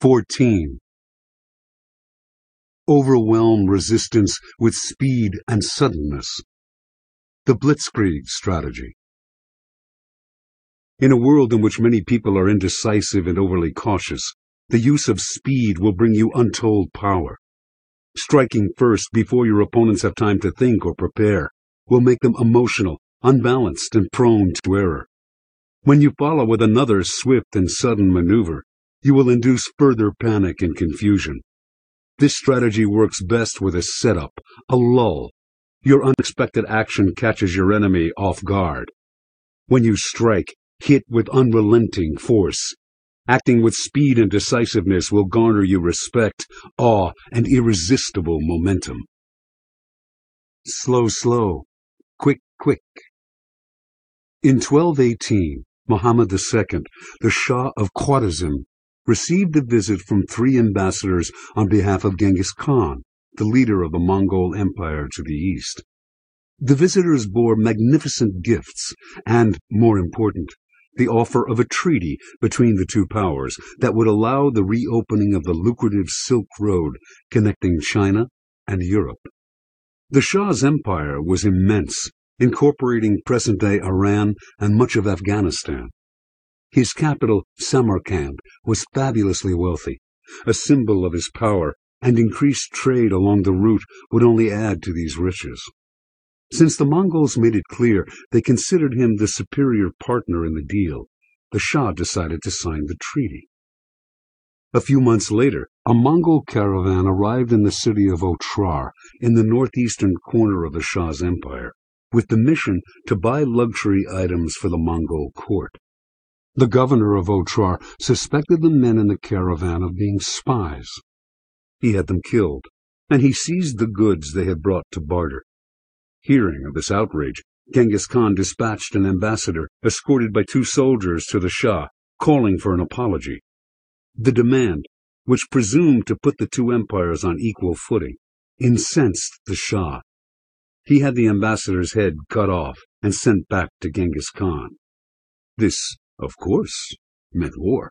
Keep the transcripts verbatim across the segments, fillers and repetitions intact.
fourteen. Overwhelm resistance with speed and suddenness. The Blitzkrieg strategy. In a world in which many people are indecisive and overly cautious, the use of speed will bring you untold power. Striking first before your opponents have time to think or prepare will make them emotional, unbalanced, and prone to error. When you follow with another swift and sudden maneuver, you will induce further panic and confusion. This strategy works best with a setup, a lull. Your unexpected action catches your enemy off guard. When you strike, hit with unrelenting force. Acting with speed and decisiveness will garner you respect, awe, and irresistible momentum. Slow, slow. Quick, quick. In twelve eighteen, Muhammad the Second, the Shah of Khwarezm, received a visit from three ambassadors on behalf of Genghis Khan, the leader of the Mongol Empire to the east. The visitors bore magnificent gifts and, more important, the offer of a treaty between the two powers that would allow the reopening of the lucrative Silk Road connecting China and Europe. The Shah's empire was immense, incorporating present-day Iran and much of Afghanistan. His capital, Samarkand, was fabulously wealthy, a symbol of his power, and increased trade along the route would only add to these riches. Since the Mongols made it clear they considered him the superior partner in the deal, the Shah decided to sign the treaty. A few months later, a Mongol caravan arrived in the city of Otrar, in the northeastern corner of the Shah's empire, with the mission to buy luxury items for the Mongol court. The governor of Otrar suspected the men in the caravan of being spies. He had them killed, and he seized the goods they had brought to barter. Hearing of this outrage, Genghis Khan dispatched an ambassador, escorted by two soldiers, to the Shah, calling for an apology. The demand, which presumed to put the two empires on equal footing, incensed the Shah. He had the ambassador's head cut off and sent back to Genghis Khan. This, of course, meant war.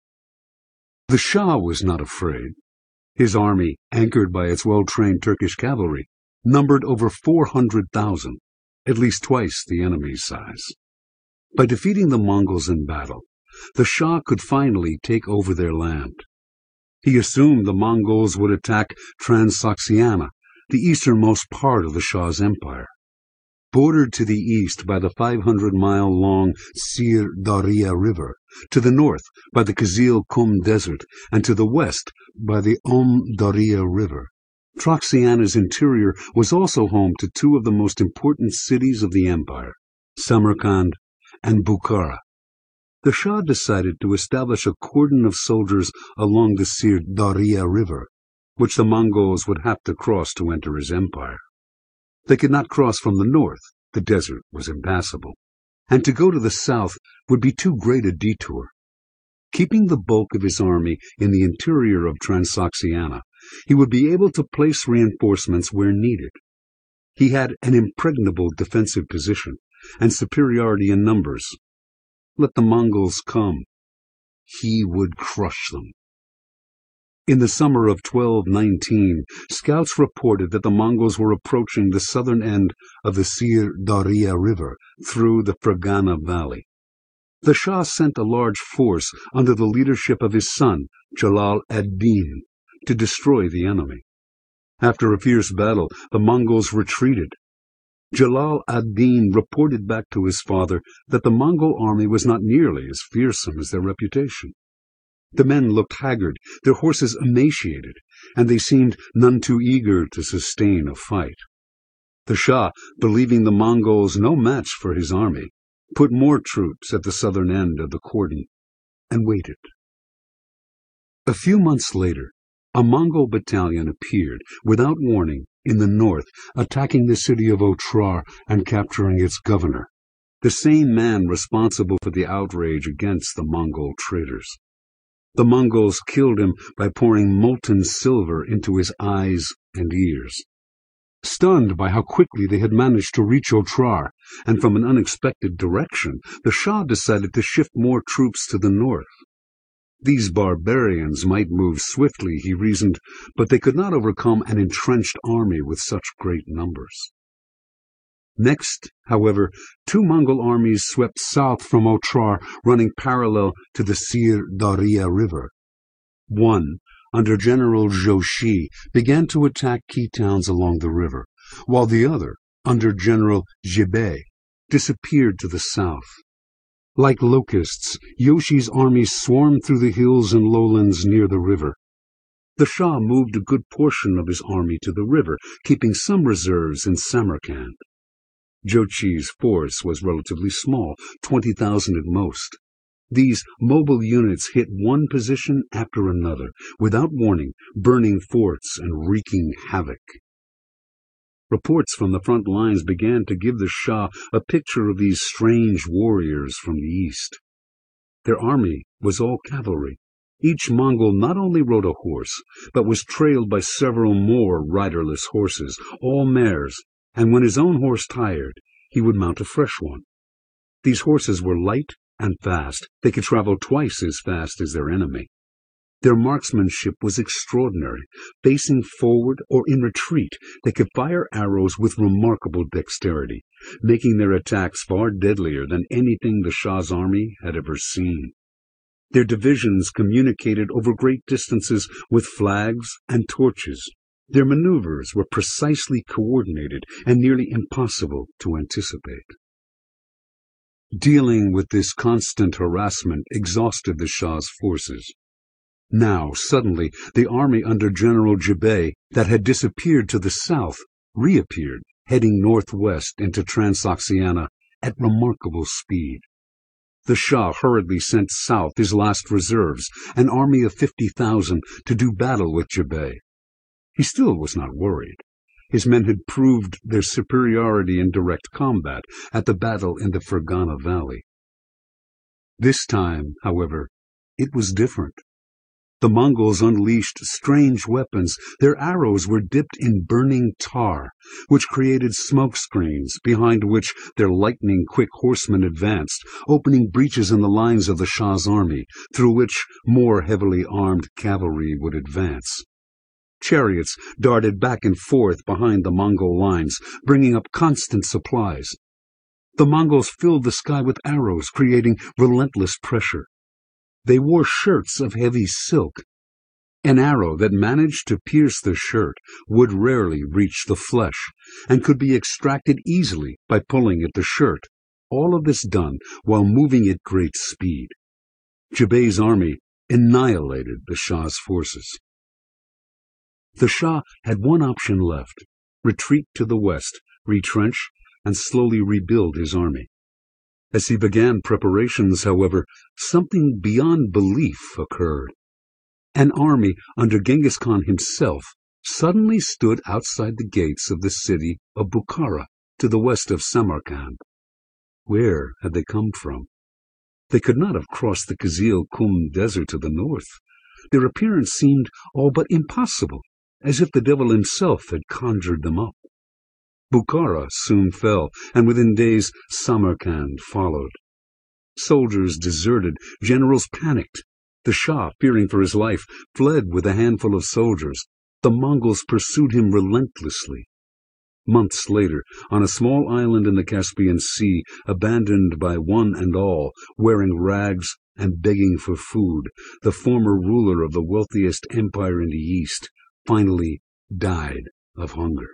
The Shah was not afraid. His army, anchored by its well-trained Turkish cavalry, numbered over four hundred thousand, at least twice the enemy's size. By defeating the Mongols in battle, the Shah could finally take over their land. He assumed the Mongols would attack Transoxiana, the easternmost part of the Shah's empire. Bordered to the east by the five hundred mile long Sir Daria River, to the north by the Kizil Kum Desert, and to the west by the Om Daria River, Troxiana's interior was also home to two of the most important cities of the empire, Samarkand and Bukhara. The Shah decided to establish a cordon of soldiers along the Sir Daria River, which the Mongols would have to cross to enter his empire. They could not cross from the north, the desert was impassable, and to go to the south would be too great a detour. Keeping the bulk of his army in the interior of Transoxiana, he would be able to place reinforcements where needed. He had an impregnable defensive position and superiority in numbers. Let the Mongols come. He would crush them. In the summer of twelve nineteen, scouts reported that the Mongols were approaching the southern end of the Sir Daria River through the Fergana Valley. The Shah sent a large force under the leadership of his son, Jalal ad-Din, to destroy the enemy. After a fierce battle, the Mongols retreated. Jalal ad-Din reported back to his father that the Mongol army was not nearly as fearsome as their reputation. The men looked haggard, their horses emaciated, and they seemed none too eager to sustain a fight. The Shah, believing the Mongols no match for his army, put more troops at the southern end of the cordon and waited. A few months later, a Mongol battalion appeared, without warning, in the north, attacking the city of Otrar and capturing its governor, the same man responsible for the outrage against the Mongol traders. The Mongols killed him by pouring molten silver into his eyes and ears. Stunned by how quickly they had managed to reach Otrar, and from an unexpected direction, the Shah decided to shift more troops to the north. These barbarians might move swiftly, he reasoned, but they could not overcome an entrenched army with such great numbers. Next, however, two Mongol armies swept south from Otrar, running parallel to the Sir Daria River. One, under General Joshi, began to attack key towns along the river, while the other, under General Jibei, disappeared to the south. Like locusts, Yoshi's armies swarmed through the hills and lowlands near the river. The Shah moved a good portion of his army to the river, keeping some reserves in Samarkand. Joshi's force was relatively small, twenty thousand at most. These mobile units hit one position after another, without warning, burning forts and wreaking havoc. Reports from the front lines began to give the Shah a picture of these strange warriors from the east. Their army was all cavalry. Each Mongol not only rode a horse, but was trailed by several more riderless horses, all mares, and when his own horse tired, he would mount a fresh one. These horses were light and fast. They could travel twice as fast as their enemy. Their marksmanship was extraordinary. Facing forward or in retreat, they could fire arrows with remarkable dexterity, making their attacks far deadlier than anything the Shah's army had ever seen. Their divisions communicated over great distances with flags and torches. Their maneuvers were precisely coordinated and nearly impossible to anticipate. Dealing with this constant harassment exhausted the Shah's forces. Now, suddenly, the army under General Jibei that had disappeared to the south reappeared, heading northwest into Transoxiana at remarkable speed. The Shah hurriedly sent south his last reserves, an army of fifty thousand, to do battle with Jibei. He still was not worried. His men had proved their superiority in direct combat at the battle in the Fergana Valley. This time, however, it was different. The Mongols unleashed strange weapons. Their arrows were dipped in burning tar, which created smoke screens, behind which their lightning-quick horsemen advanced, opening breaches in the lines of the Shah's army, through which more heavily armed cavalry would advance. Chariots darted back and forth behind the Mongol lines, bringing up constant supplies. The Mongols filled the sky with arrows, creating relentless pressure. They wore shirts of heavy silk. An arrow that managed to pierce the shirt would rarely reach the flesh, and could be extracted easily by pulling at the shirt, all of this done while moving at great speed. Jibei's army annihilated the Shah's forces. The Shah had one option left: retreat to the west, retrench, and slowly rebuild his army. As he began preparations, however, something beyond belief occurred. An army under Genghis Khan himself suddenly stood outside the gates of the city of Bukhara, to the west of Samarkand. Where had they come from? They could not have crossed the Kizil Kum desert to the north. Their appearance seemed all but impossible, as if the devil himself had conjured them up. Bukhara soon fell, and within days Samarkand followed. Soldiers deserted, generals panicked. The Shah, fearing for his life, fled with a handful of soldiers. The Mongols pursued him relentlessly. Months later, on a small island in the Caspian Sea, abandoned by one and all, wearing rags and begging for food, the former ruler of the wealthiest empire in the East finally died of hunger.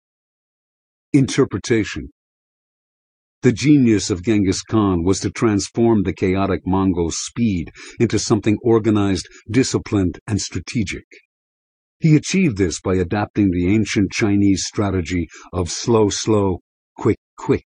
Interpretation. The genius of Genghis Khan was to transform the chaotic Mongol speed into something organized, disciplined, and strategic. He achieved this by adapting the ancient Chinese strategy of slow, slow, quick, quick.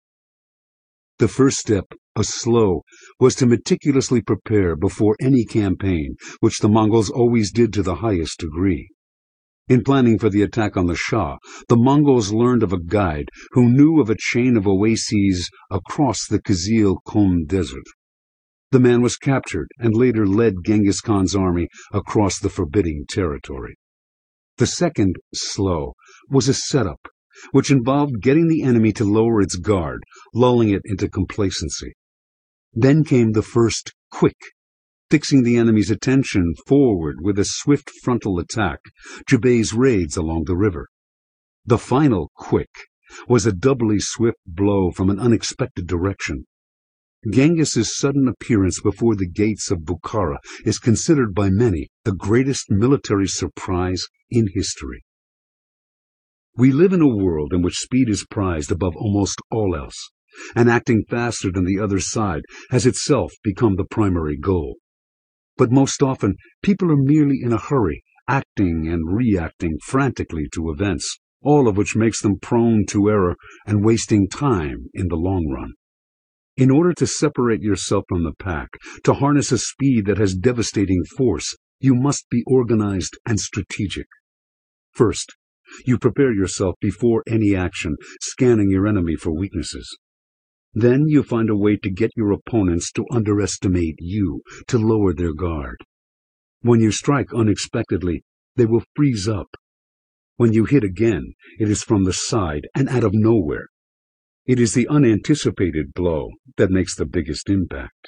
The first step, a slow, was to meticulously prepare before any campaign, which the Mongols always did to the highest degree. In planning for the attack on the Shah, the Mongols learned of a guide who knew of a chain of oases across the Kizil Kum desert. The man was captured and later led Genghis Khan's army across the forbidding territory. The second slow was a setup, which involved getting the enemy to lower its guard, lulling it into complacency. Then came the first quick. fixing the enemy's attention forward with a swift frontal attack, Jubei's raids along the river. The final quick was a doubly swift blow from an unexpected direction. Genghis's sudden appearance before the gates of Bukhara is considered by many the greatest military surprise in history. We live in a world in which speed is prized above almost all else, and acting faster than the other side has itself become the primary goal. But most often, people are merely in a hurry, acting and reacting frantically to events, all of which makes them prone to error and wasting time in the long run. In order to separate yourself from the pack, to harness a speed that has devastating force, you must be organized and strategic. First, you prepare yourself before any action, scanning your enemy for weaknesses. Then you find a way to get your opponents to underestimate you, to lower their guard. When you strike unexpectedly, they will freeze up. When you hit again, it is from the side and out of nowhere. It is the unanticipated blow that makes the biggest impact.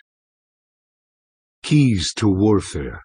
Keys to warfare.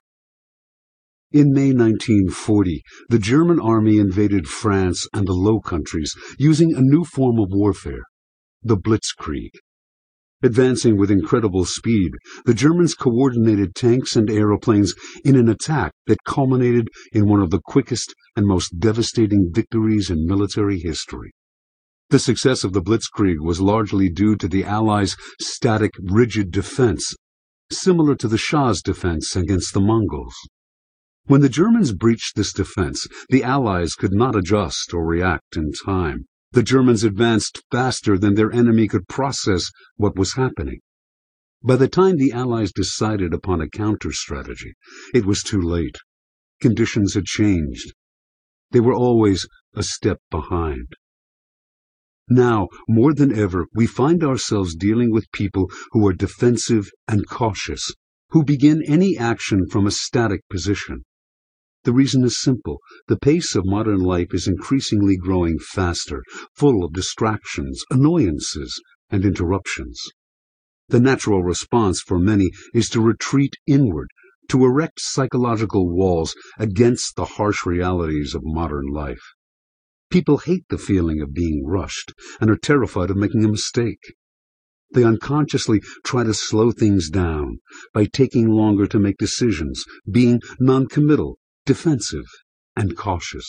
In May nineteen forty, the German army invaded France and the Low Countries using a new form of warfare, the Blitzkrieg. Advancing with incredible speed, the Germans coordinated tanks and aeroplanes in an attack that culminated in one of the quickest and most devastating victories in military history. The success of the Blitzkrieg was largely due to the Allies' static, rigid defense, similar to the Shah's defense against the Mongols. When the Germans breached this defense, the Allies could not adjust or react in time. The Germans advanced faster than their enemy could process what was happening. By the time the Allies decided upon a counter-strategy, it was too late. Conditions had changed. They were always a step behind. Now, more than ever, we find ourselves dealing with people who are defensive and cautious, who begin any action from a static position. The reason is simple. The pace of modern life is increasingly growing faster, full of distractions, annoyances, and interruptions. The natural response for many is to retreat inward, to erect psychological walls against the harsh realities of modern life. People hate the feeling of being rushed and are terrified of making a mistake. They unconsciously try to slow things down by taking longer to make decisions, being non-committal, defensive, and cautious.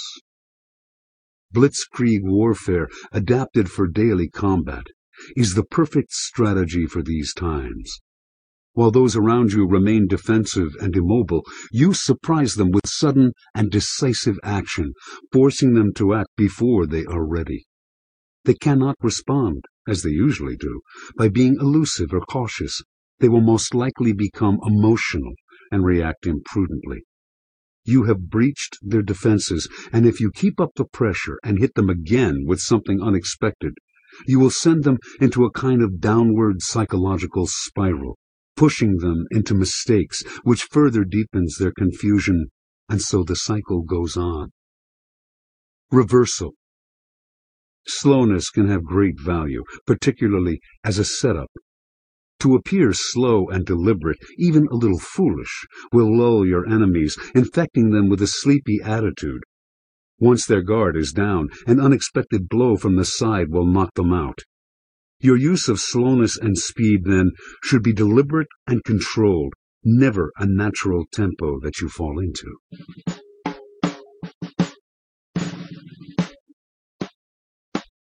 Blitzkrieg warfare, adapted for daily combat, is the perfect strategy for these times. While those around you remain defensive and immobile, you surprise them with sudden and decisive action, forcing them to act before they are ready. They cannot respond, as they usually do, by being elusive or cautious. They will most likely become emotional and react imprudently. You have breached their defenses, and if you keep up the pressure and hit them again with something unexpected, you will send them into a kind of downward psychological spiral, pushing them into mistakes, which further deepens their confusion, and so the cycle goes on. Reversal. Slowness can have great value, particularly as a setup. To appear slow and deliberate, even a little foolish, will lull your enemies, infecting them with a sleepy attitude. Once their guard is down, an unexpected blow from the side will knock them out. Your use of slowness and speed, then, should be deliberate and controlled, never a natural tempo that you fall into.